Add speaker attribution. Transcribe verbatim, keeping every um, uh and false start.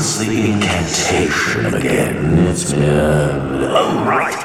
Speaker 1: What's the incantation again? It's, uh, oh, right.